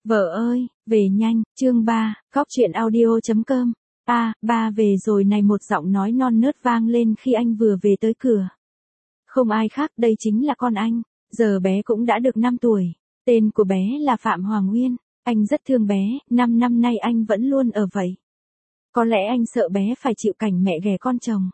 Vợ ơi, về nhanh, chương 3, Góc Chuyện Audio.com. Ba về rồi này, một giọng nói non nớt vang lên khi anh vừa về tới cửa. Không ai khác, đây chính là con anh, giờ bé cũng đã được 5 tuổi. Tên của bé là Phạm Hoàng Uyên, anh rất thương bé, 5 năm nay anh vẫn luôn ở vậy. Có lẽ anh sợ bé phải chịu cảnh mẹ ghẻ con chồng.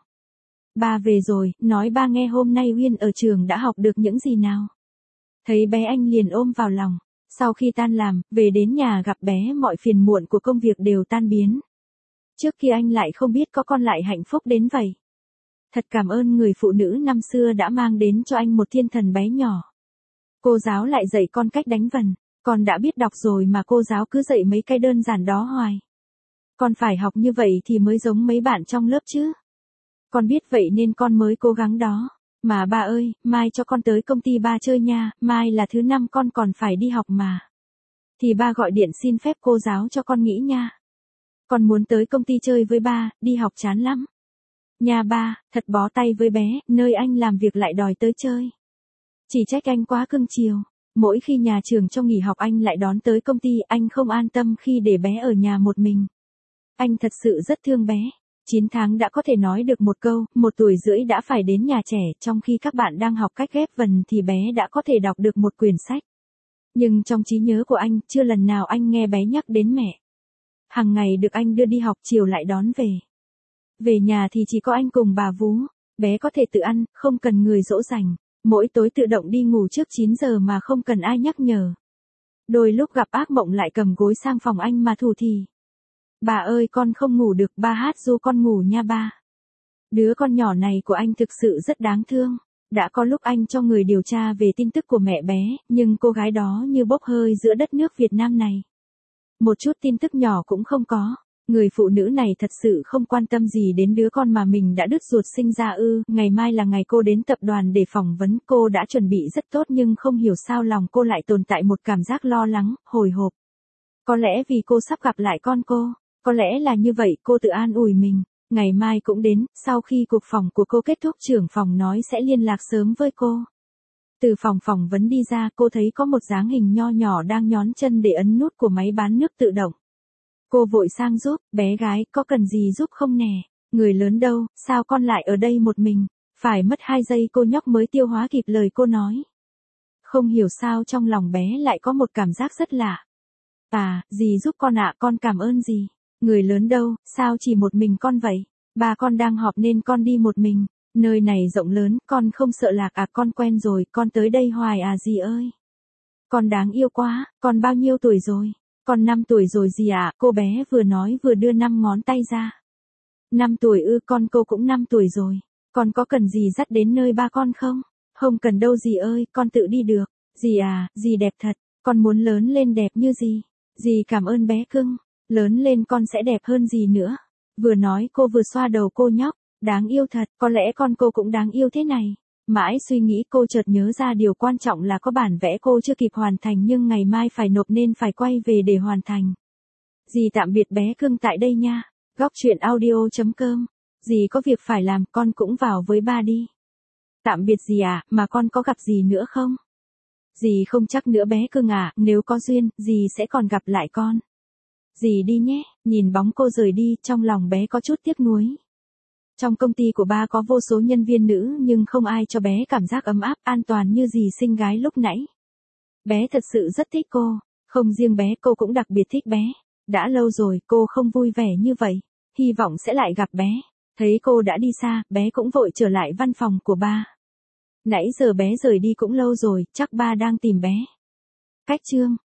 Ba về rồi, nói ba nghe hôm nay Uyên ở trường đã học được những gì nào. Thấy bé anh liền ôm vào lòng. Sau khi tan làm, về đến nhà gặp bé, mọi phiền muộn của công việc đều tan biến. Trước kia anh lại không biết có con lại hạnh phúc đến vậy. Thật cảm ơn người phụ nữ năm xưa đã mang đến cho anh một thiên thần bé nhỏ. Cô giáo lại dạy con cách đánh vần, con đã biết đọc rồi mà cô giáo cứ dạy mấy cái đơn giản đó hoài. Con phải học như vậy thì mới giống mấy bạn trong lớp chứ. Con biết vậy nên con mới cố gắng đó. Mà ba ơi, mai cho con tới công ty ba chơi nha, mai là thứ 5 con còn phải đi học mà. Thì ba gọi điện xin phép cô giáo cho con nghỉ nha. Con muốn tới công ty chơi với ba, đi học chán lắm. Nhà ba, thật bó tay với bé, nơi anh làm việc lại đòi tới chơi. Chỉ trách anh quá cưng chiều. Mỗi khi nhà trường cho nghỉ học anh lại đón tới công ty, anh không an tâm khi để bé ở nhà một mình. Anh thật sự rất thương bé. 9 tháng đã có thể nói được một câu, 1 tuổi rưỡi đã phải đến nhà trẻ, trong khi các bạn đang học cách ghép vần thì bé đã có thể đọc được một quyển sách. Nhưng trong trí nhớ của anh, chưa lần nào anh nghe bé nhắc đến mẹ. Hàng ngày được anh đưa đi học, chiều lại đón về. Về nhà thì chỉ có anh cùng bà vú, bé có thể tự ăn, không cần người dỗ dành. Mỗi tối tự động đi ngủ trước 9 giờ mà không cần ai nhắc nhở. Đôi lúc gặp ác mộng lại cầm gối sang phòng anh mà thủ thỉ. Bà ơi, con không ngủ được, ba hát ru con ngủ nha ba. Đứa con nhỏ này của anh thực sự rất đáng thương. Đã có lúc anh cho người điều tra về tin tức của mẹ bé, nhưng cô gái đó như bốc hơi giữa đất nước Việt Nam này. Một chút tin tức nhỏ cũng không có. Người phụ nữ này thật sự không quan tâm gì đến đứa con mà mình đã đứt ruột sinh ra ư. Ngày mai là ngày cô đến tập đoàn để phỏng vấn, cô đã chuẩn bị rất tốt nhưng không hiểu sao lòng cô lại tồn tại một cảm giác lo lắng, hồi hộp. Có lẽ vì cô sắp gặp lại con cô. Có lẽ là như vậy, cô tự an ủi mình. Ngày mai cũng đến, sau khi cuộc phỏng của cô kết thúc trưởng phòng nói sẽ liên lạc sớm với cô. Từ phòng phỏng vấn đi ra, cô thấy có một dáng hình nho nhỏ đang nhón chân để ấn nút của máy bán nước tự động. Cô vội sang giúp, bé gái, có cần gì giúp không nè? Người lớn đâu, sao con lại ở đây một mình? Phải mất 2 giây cô nhóc mới tiêu hóa kịp lời cô nói. Không hiểu sao trong lòng bé lại có một cảm giác rất lạ. Dì giúp con ạ, con cảm ơn dì. Người lớn đâu, sao chỉ một mình con vậy? Ba con đang họp nên con đi một mình. Nơi này rộng lớn, con không sợ lạc à? Con quen rồi, con tới đây hoài à dì ơi. Con đáng yêu quá, con bao nhiêu tuổi rồi? Con 5 tuổi rồi dì ạ. Cô bé vừa nói vừa đưa 5 ngón tay ra. 5 tuổi ư? Cô cũng 5 tuổi rồi. Con có cần dì dắt đến nơi ba con không? Không cần đâu dì ơi, con tự đi được. Dì à, dì đẹp thật, con muốn lớn lên đẹp như dì. Dì cảm ơn bé cưng. Lớn lên con sẽ đẹp hơn gì nữa. Vừa nói cô vừa xoa đầu cô nhóc. Đáng yêu thật, có lẽ con cô cũng đáng yêu thế này. Mãi suy nghĩ cô chợt nhớ ra điều quan trọng là có bản vẽ cô chưa kịp hoàn thành nhưng ngày mai phải nộp nên phải quay về để hoàn thành. Dì tạm biệt bé cưng tại đây nha. Góc Chuyện Audio.com. Dì có việc phải làm, con cũng vào với ba đi. Tạm biệt dì à, mà con có gặp dì nữa không? Dì không chắc nữa bé cưng à, nếu có duyên, dì sẽ còn gặp lại con. Dì đi nhé. Nhìn bóng cô rời đi, trong lòng bé có chút tiếc nuối. Trong công ty của ba có vô số nhân viên nữ nhưng không ai cho bé cảm giác ấm áp, an toàn như dì xinh gái lúc nãy. Bé thật sự rất thích cô. Không riêng bé, cô cũng đặc biệt thích bé. Đã lâu rồi cô không vui vẻ như vậy. Hy vọng sẽ lại gặp bé. Thấy cô đã đi xa, bé cũng vội trở lại văn phòng của ba. Nãy giờ bé rời đi cũng lâu rồi, chắc ba đang tìm bé. Cách chương